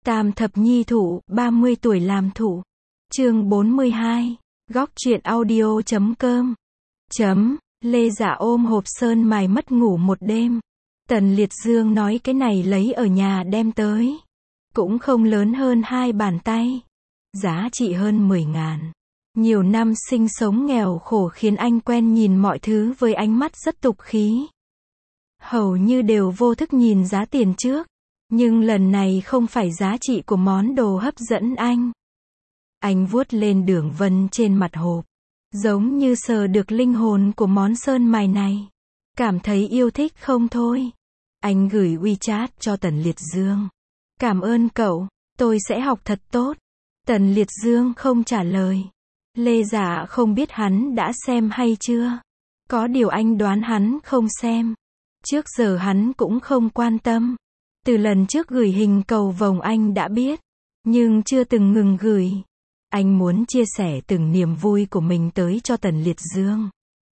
Tam thập nhi thụ, 30 tuổi làm thụ. Chương 42. Góc truyện audio.com. Lê Dạ ôm hộp sơn mài mất ngủ một đêm. Tần Liệt Dương nói cái này lấy ở nhà đem tới. Cũng không lớn hơn 2 bàn tay. Giá trị hơn 10.000. Nhiều năm sinh sống nghèo khổ khiến anh quen nhìn mọi thứ với ánh mắt rất tục khí. Hầu như đều vô thức nhìn giá tiền trước. Nhưng lần này không phải giá trị của món đồ hấp dẫn anh. Anh vuốt lên đường vân trên mặt hộp. Giống như sờ được linh hồn của món sơn mài này. Cảm thấy yêu thích không thôi. Anh gửi WeChat cho Tần Liệt Dương. Cảm ơn cậu, tôi sẽ học thật tốt. Tần Liệt Dương không trả lời. Lê Dạ không biết hắn đã xem hay chưa. Có điều anh đoán hắn không xem. Trước giờ hắn cũng không quan tâm. Từ lần trước gửi hình cầu vồng anh đã biết. Nhưng chưa từng ngừng gửi. Anh muốn chia sẻ từng niềm vui của mình tới cho Tần Liệt Dương.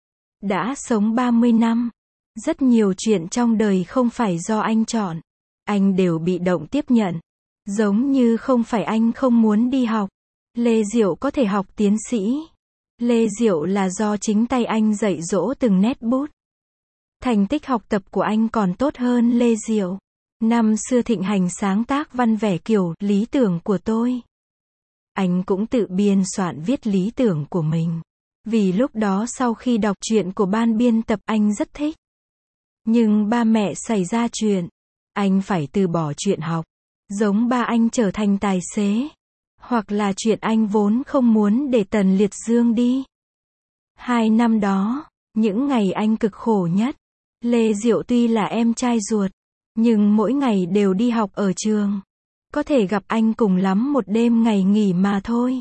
Đã sống 30 năm. Rất nhiều chuyện trong đời không phải do anh chọn. Anh đều bị động tiếp nhận. Giống như không phải anh không muốn đi học. Lê Diệu có thể học tiến sĩ. Lê Diệu là do chính tay anh dạy dỗ từng nét bút. Thành tích học tập của anh còn tốt hơn Lê Diệu. Năm xưa thịnh hành sáng tác văn vẻ kiểu lý tưởng của tôi. Anh cũng tự biên soạn viết lý tưởng của mình. Vì lúc đó sau khi đọc truyện của ban biên tập anh rất thích. Nhưng ba mẹ xảy ra chuyện. Anh phải từ bỏ chuyện học. Giống ba anh trở thành tài xế. Hoặc là chuyện anh vốn không muốn để Tần Liệt Dương đi. 2 năm đó, những ngày anh cực khổ nhất. Lê Diệu tuy là em trai ruột. Nhưng mỗi ngày đều đi học ở trường. Có thể gặp anh cùng lắm một đêm ngày nghỉ mà thôi.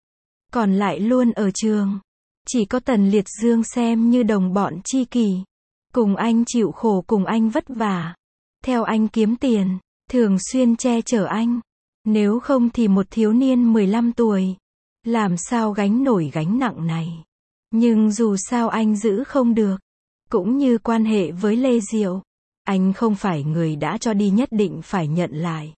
Còn lại luôn ở trường. Chỉ có Tần Liệt Dương xem như đồng bọn tri kỷ. Cùng anh chịu khổ, cùng anh vất vả. Theo anh kiếm tiền. Thường xuyên che chở anh. Nếu không thì một thiếu niên 15 tuổi. Làm sao gánh nổi gánh nặng này. Nhưng dù sao anh giữ không được. Cũng như quan hệ với Lê Diệu. Anh không phải người đã cho đi nhất định phải nhận lại.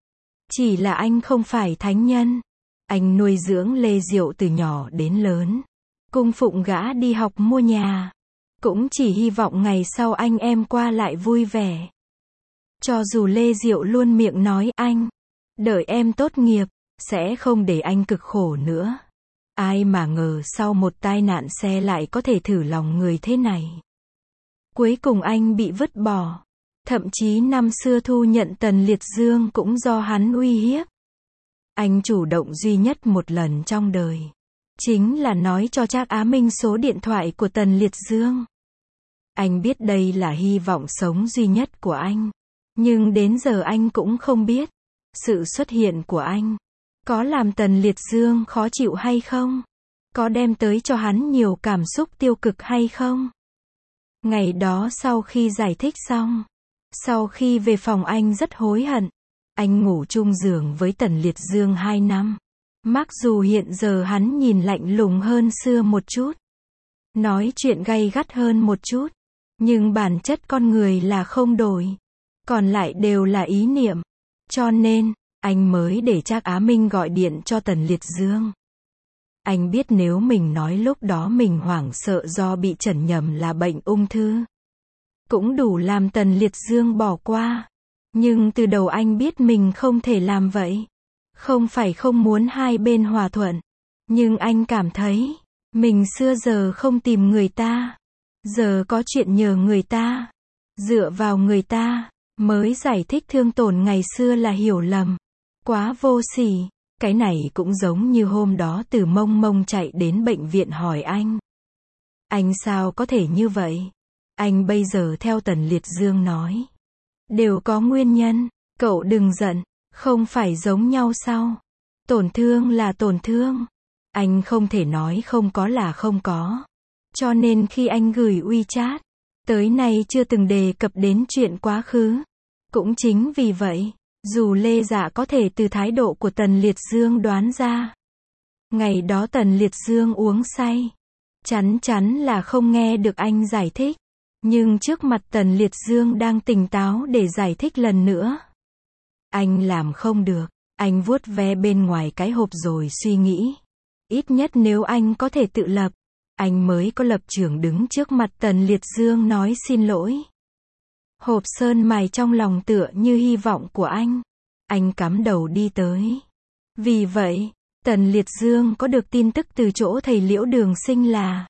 Chỉ là anh không phải thánh nhân. Anh nuôi dưỡng Lê Diệu từ nhỏ đến lớn. Cung phụng gã đi học mua nhà. Cũng chỉ hy vọng ngày sau anh em qua lại vui vẻ. Cho dù Lê Diệu luôn miệng nói anh, đợi em tốt nghiệp, sẽ không để anh cực khổ nữa. Ai mà ngờ sau một tai nạn xe lại có thể thử lòng người thế này. Cuối cùng anh bị vứt bỏ. Thậm chí năm xưa thu nhận Tần Liệt Dương cũng do hắn uy hiếp. Anh chủ động duy nhất một lần trong đời. Chính là nói cho Trác Á Minh số điện thoại của Tần Liệt Dương. Anh biết đây là hy vọng sống duy nhất của anh. Nhưng đến giờ anh cũng không biết. Sự xuất hiện của anh có làm Tần Liệt Dương khó chịu hay không? Có đem tới cho hắn nhiều cảm xúc tiêu cực hay không? Ngày đó sau khi giải thích xong. Sau khi về phòng anh rất hối hận. Anh ngủ chung giường với Tần Liệt Dương 2 năm. Mặc dù hiện giờ hắn nhìn lạnh lùng hơn xưa một chút. Nói chuyện gay gắt hơn một chút. Nhưng bản chất con người là không đổi. Còn lại đều là ý niệm. Cho nên, anh mới để Trác Á Minh gọi điện cho Tần Liệt Dương. Anh biết nếu mình nói lúc đó mình hoảng sợ do bị chẩn nhầm là bệnh ung thư. Cũng đủ làm Tần Liệt Dương bỏ qua. Nhưng từ đầu anh biết mình không thể làm vậy. Không phải không muốn hai bên hòa thuận. Nhưng anh cảm thấy, mình xưa giờ không tìm người ta. Giờ có chuyện nhờ người ta. Dựa vào người ta, mới giải thích thương tổn ngày xưa là hiểu lầm. Quá vô sỉ. Cái này cũng giống như hôm đó Từ Mông Mông chạy đến bệnh viện hỏi anh. Anh sao có thể như vậy? Anh bây giờ theo Tần Liệt Dương nói. Đều có nguyên nhân. Cậu đừng giận. Không phải giống nhau sao? Tổn thương là tổn thương. Anh không thể nói không có là không có. Cho nên khi anh gửi WeChat, tới nay chưa từng đề cập đến chuyện quá khứ. Cũng chính vì vậy, dù Lê Dạ có thể từ thái độ của Tần Liệt Dương đoán ra. Ngày đó Tần Liệt Dương uống say. Chắn chắn là không nghe được anh giải thích. Nhưng trước mặt Tần Liệt Dương đang tỉnh táo để giải thích lần nữa. Anh làm không được. Anh vuốt ve bên ngoài cái hộp rồi suy nghĩ. Ít nhất nếu anh có thể tự lập, anh mới có lập trường đứng trước mặt Tần Liệt Dương nói xin lỗi. Hộp sơn mài trong lòng tựa như hy vọng của anh. Anh cắm đầu đi tới. Vì vậy, Tần Liệt Dương có được tin tức từ chỗ thầy Liễu Đường Sinh là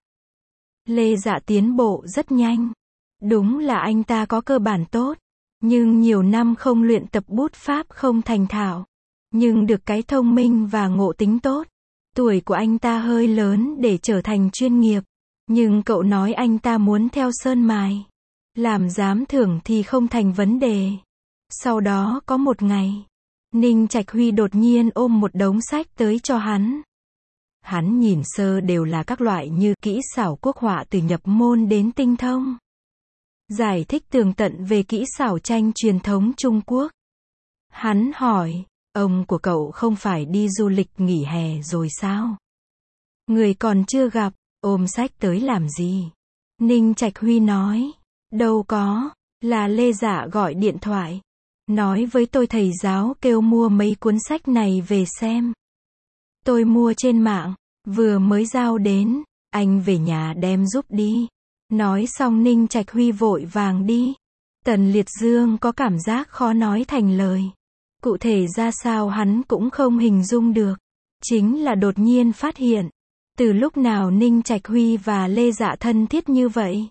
Lê Dạ tiến bộ rất nhanh. Đúng là anh ta có cơ bản tốt, nhưng nhiều năm không luyện tập bút pháp không thành thạo. Nhưng được cái thông minh và ngộ tính tốt. Tuổi của anh ta hơi lớn để trở thành chuyên nghiệp. Nhưng cậu nói anh ta muốn theo sơn mài. Làm giám thưởng thì không thành vấn đề. Sau đó có một ngày, Ninh Trạch Huy đột nhiên ôm một đống sách tới cho hắn. Hắn nhìn sơ đều là các loại như kỹ xảo quốc họa từ nhập môn đến tinh thông. Giải thích tường tận về kỹ xảo tranh truyền thống Trung Quốc. Hắn hỏi, ông của cậu không phải đi du lịch nghỉ hè rồi sao? Người còn chưa gặp, ôm sách tới làm gì? Ninh Trạch Huy nói, đâu có, là Lê Dạ gọi điện thoại. Nói với tôi thầy giáo kêu mua mấy cuốn sách này về xem. Tôi mua trên mạng, vừa mới giao đến, anh về nhà đem giúp đi. Nói xong Ninh Trạch Huy vội vàng đi. Tần Liệt Dương có cảm giác khó nói thành lời. Cụ thể ra sao hắn cũng không hình dung được. Chính là đột nhiên phát hiện. Từ lúc nào Ninh Trạch Huy và Lê Dạ thân thiết như vậy?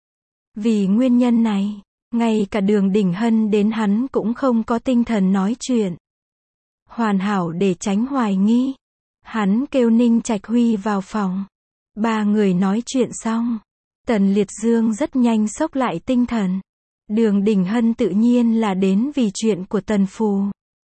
Vì nguyên nhân này, ngay cả Đường Đình Hân đến hắn cũng không có tinh thần nói chuyện. Hoàn hảo để tránh hoài nghi. Hắn kêu Ninh Trạch Huy vào phòng. Ba người nói chuyện xong. Tần Liệt Dương rất nhanh xốc lại tinh thần. Đường Đình Hân tự nhiên là đến vì chuyện của Tần Phù.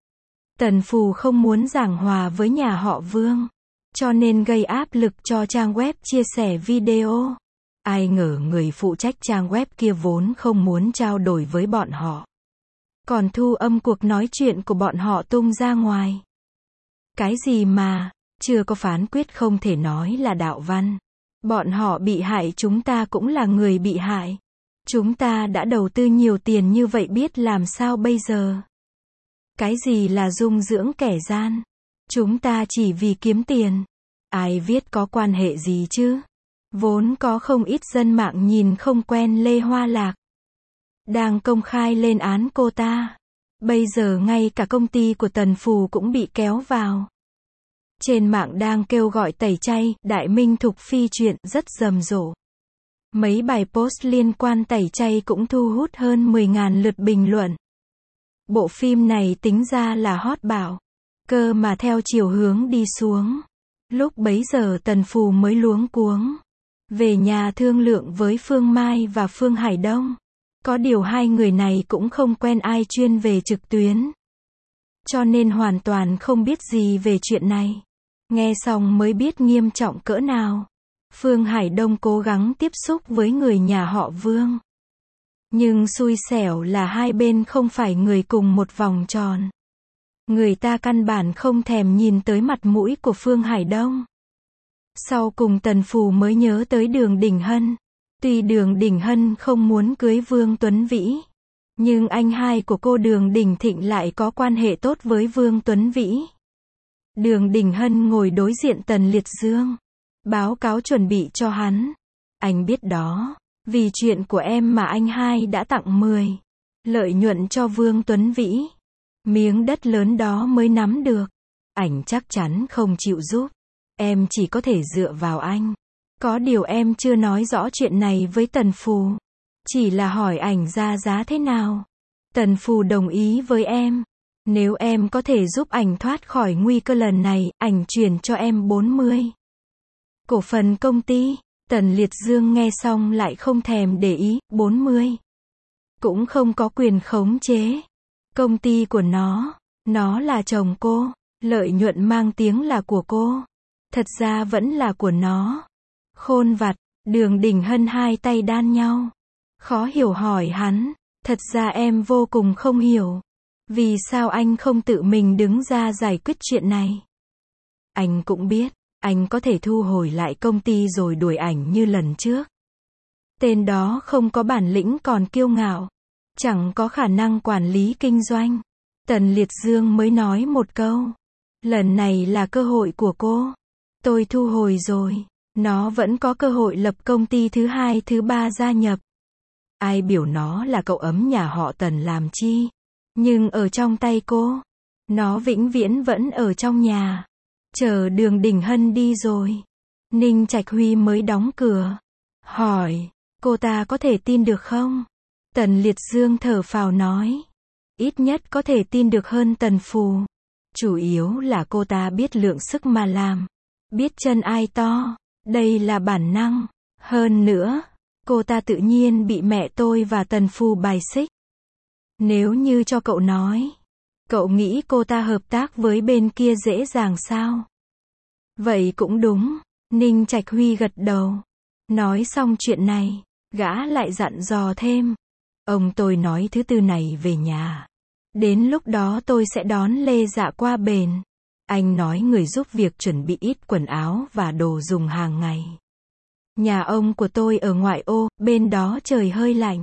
Tần Phù không muốn giảng hòa với nhà họ Vương, cho nên gây áp lực cho trang web chia sẻ video. Ai ngờ người phụ trách trang web kia vốn không muốn trao đổi với bọn họ. Còn thu âm cuộc nói chuyện của bọn họ tung ra ngoài. Cái gì mà, chưa có phán quyết không thể nói là đạo văn. Bọn họ bị hại, chúng ta cũng là người bị hại. Chúng ta đã đầu tư nhiều tiền như vậy biết làm sao bây giờ? Cái gì là dung dưỡng kẻ gian? Chúng ta chỉ vì kiếm tiền. Ai viết có quan hệ gì chứ? Vốn có không ít dân mạng nhìn không quen Lê Hoa Lạc. Đang công khai lên án cô ta. Bây giờ ngay cả công ty của Tần Phù cũng bị kéo vào. Trên mạng đang kêu gọi tẩy chay, Đại Minh Thục Phi chuyện rất rầm rộ. Mấy bài post liên quan tẩy chay cũng thu hút hơn 10.000 lượt bình luận. Bộ phim này tính ra là hot bảo. Cơ mà theo chiều hướng đi xuống. Lúc bấy giờ Tần Phù mới luống cuống. Về nhà thương lượng với Phương Mai và Phương Hải Đông. Có điều hai người này cũng không quen ai chuyên về trực tuyến. Cho nên hoàn toàn không biết gì về chuyện này. Nghe xong mới biết nghiêm trọng cỡ nào. Phương Hải Đông cố gắng tiếp xúc với người nhà họ Vương. Nhưng xui xẻo là hai bên không phải người cùng một vòng tròn. Người ta căn bản không thèm nhìn tới mặt mũi của Phương Hải Đông. Sau cùng Tần Phù mới nhớ tới Đường Đình Hân. Tuy Đường Đình Hân không muốn cưới Vương Tuấn Vĩ, nhưng anh hai của cô Đường Đình Thịnh lại có quan hệ tốt với Vương Tuấn Vĩ. Đường Đình Hân ngồi đối diện Tần Liệt Dương. Báo cáo chuẩn bị cho hắn. Anh biết đó, vì chuyện của em mà anh hai đã tặng 10 lợi nhuận cho Vương Tuấn Vĩ. Miếng đất lớn đó mới nắm được. Ảnh chắc chắn không chịu giúp. Em chỉ có thể dựa vào anh. Có điều em chưa nói rõ chuyện này với Tần Phù. Chỉ là hỏi ảnh ra giá thế nào. Tần Phù đồng ý với em. Nếu em có thể giúp ảnh thoát khỏi nguy cơ lần này, ảnh chuyển cho em 40 cổ phần công ty. Tần Liệt Dương nghe xong lại không thèm để ý. 40 cũng không có quyền khống chế công ty của nó là chồng cô. Lợi nhuận mang tiếng là của cô, thật ra vẫn là của nó. Khôn vặt. Đường Đình Hân hai tay đan nhau, khó hiểu hỏi hắn. Thật ra em vô cùng không hiểu. Vì sao anh không tự mình đứng ra giải quyết chuyện này? Anh cũng biết, anh có thể thu hồi lại công ty rồi đuổi ảnh như lần trước. Tên đó không có bản lĩnh còn kiêu ngạo, chẳng có khả năng quản lý kinh doanh. Tần Liệt Dương mới nói một câu. Lần này là cơ hội của cô. Tôi thu hồi rồi. Nó vẫn có cơ hội lập công ty thứ hai thứ ba gia nhập. Ai biểu nó là cậu ấm nhà họ Tần làm chi. Nhưng ở trong tay cô, nó vĩnh viễn vẫn ở trong nhà. Chờ Đường Đình Hân đi rồi, Ninh Trạch Huy mới đóng cửa. Hỏi, cô ta có thể tin được không? Tần Liệt Dương thở phào nói. Ít nhất có thể tin được hơn Tần Phù. Chủ yếu là cô ta biết lượng sức mà làm. Biết chân ai to. Đây là bản năng. Hơn nữa, cô ta tự nhiên bị mẹ tôi và Tần Phù bài xích. Nếu như cho cậu nói, cậu nghĩ cô ta hợp tác với bên kia dễ dàng sao? Vậy cũng đúng. Ninh Trạch Huy gật đầu. Nói xong chuyện này, gã lại dặn dò thêm. Ông tôi nói thứ tư này về nhà. Đến lúc đó tôi sẽ đón Lê Dạ qua bển. Anh nói người giúp việc chuẩn bị ít quần áo và đồ dùng hàng ngày. Nhà ông của tôi ở ngoại ô, bên đó trời hơi lạnh.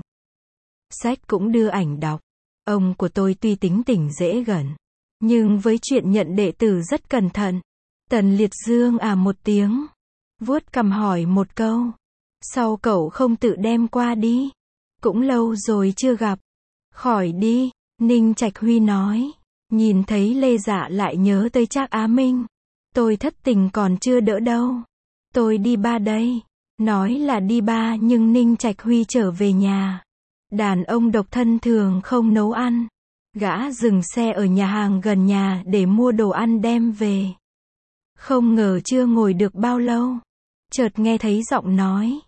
Sách cũng đưa ảnh đọc. Ông của tôi tuy tính tình dễ gần, nhưng với chuyện nhận đệ tử rất cẩn thận. Tần Liệt Dương một tiếng, vuốt cằm hỏi một câu. Sao cậu không tự đem qua đi? Cũng lâu rồi chưa gặp. Khỏi đi, Ninh Trạch Huy nói. Nhìn thấy Lê Dạ lại nhớ tới Trác Á Minh. Tôi thất tình còn chưa đỡ đâu. Tôi đi ba đây. Nói là đi ba nhưng Ninh Trạch Huy trở về nhà. Đàn ông độc thân thường không nấu ăn. Gã dừng xe ở nhà hàng gần nhà để mua đồ ăn đem về. Không ngờ chưa ngồi được bao lâu, chợt nghe thấy giọng nói.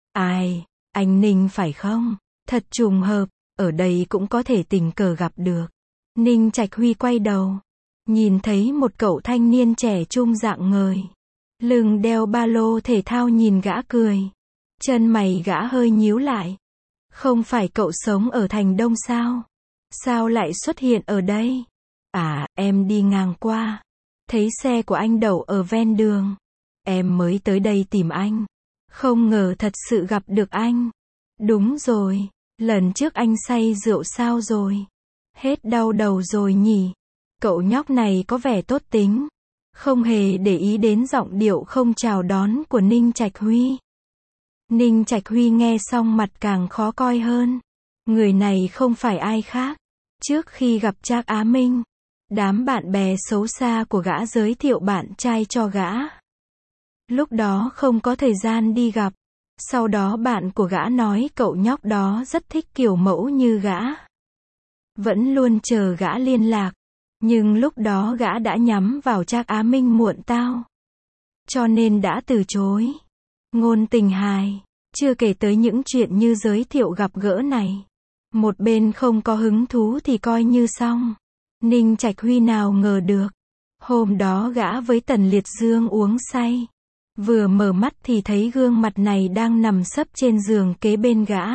Ai, anh Ninh phải không? Thật trùng hợp, ở đây cũng có thể tình cờ gặp được. Ninh Trạch Huy quay đầu, nhìn thấy một cậu thanh niên trẻ trung rạng ngời. Lưng đeo ba lô thể thao nhìn gã cười. Chân mày gã hơi nhíu lại. Không phải cậu sống ở thành Đông sao? Sao lại xuất hiện ở đây? À, em đi ngang qua. Thấy xe của anh đậu ở ven đường. Em mới tới đây tìm anh. Không ngờ thật sự gặp được anh. Đúng rồi, lần trước anh say rượu sao rồi? Hết đau đầu rồi nhỉ? Cậu nhóc này có vẻ tốt tính. Không hề để ý đến giọng điệu không chào đón của Ninh Trạch Huy. Ninh Trạch Huy nghe xong mặt càng khó coi hơn. Người này không phải ai khác. Trước khi gặp Trác Á Minh, đám bạn bè xấu xa của gã giới thiệu bạn trai cho gã. Lúc đó không có thời gian đi gặp. Sau đó bạn của gã nói cậu nhóc đó rất thích kiểu mẫu như gã. Vẫn luôn chờ gã liên lạc. Nhưng lúc đó gã đã nhắm vào Trác Á Minh muộn tao. Cho nên đã từ chối. Ngôn tình hài. Chưa kể tới những chuyện như giới thiệu gặp gỡ này. Một bên không có hứng thú thì coi như xong. Ninh Trạch Huy nào ngờ được. Hôm đó gã với Tần Liệt Dương uống say. Vừa mở mắt thì thấy gương mặt này đang nằm sấp trên giường kế bên gã.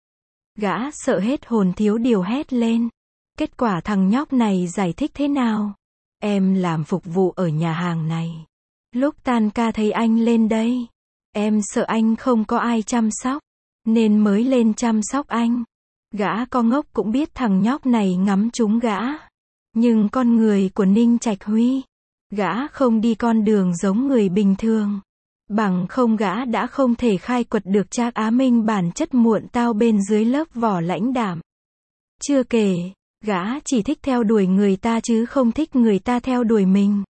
Gã sợ hết hồn thiếu điều hét lên. Kết quả thằng nhóc này giải thích thế nào? Em làm phục vụ ở nhà hàng này. Lúc tan ca thấy anh lên đây. Em sợ anh không có ai chăm sóc. Nên mới lên chăm sóc anh. Gã con ngốc cũng biết thằng nhóc này ngắm trúng gã. Nhưng con người của Ninh Trạch Huy. Gã không đi con đường giống người bình thường. Bằng không gã đã không thể khai quật được Trác Á Minh bản chất muộn tao bên dưới lớp vỏ lãnh đạm. Chưa kể, gã chỉ thích theo đuổi người ta chứ không thích người ta theo đuổi mình.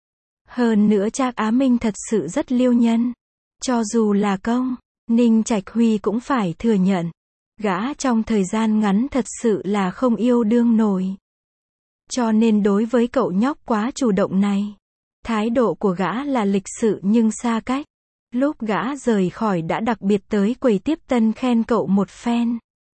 Hơn nữa Trác Á Minh thật sự rất liêu nhân. Cho dù là công, Ninh Trạch Huy cũng phải thừa nhận. Gã trong thời gian ngắn thật sự là không yêu đương nổi. Cho nên đối với cậu nhóc quá chủ động này, thái độ của gã là lịch sự nhưng xa cách. Lúc gã rời khỏi đã đặc biệt tới quầy tiếp tân khen cậu một phen.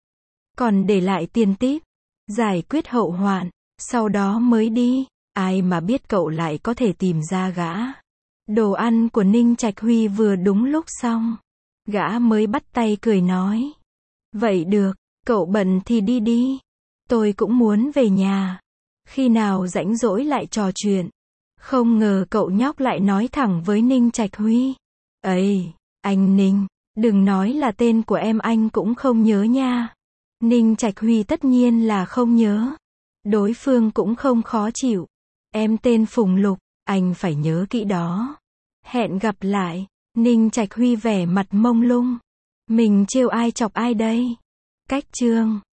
Còn để lại tiền típ, giải quyết hậu hoạn, sau đó mới đi. Ai mà biết cậu lại có thể tìm ra gã. Đồ ăn của Ninh Trạch Huy vừa đúng lúc xong. Gã mới bắt tay cười nói. Vậy được, cậu bận thì đi đi. Tôi cũng muốn về nhà. Khi nào rảnh rỗi lại trò chuyện. Không ngờ cậu nhóc lại nói thẳng với Ninh Trạch Huy. Ấy, anh Ninh, đừng nói là tên của em anh cũng không nhớ nha. Ninh Trạch Huy tất nhiên là không nhớ. Đối phương cũng không khó chịu. Em tên Phùng Lục, anh phải nhớ kỹ đó. Hẹn gặp lại. Ninh Trạch Huy vẻ mặt mông lung. Mình trêu ai chọc ai đây? Cách chương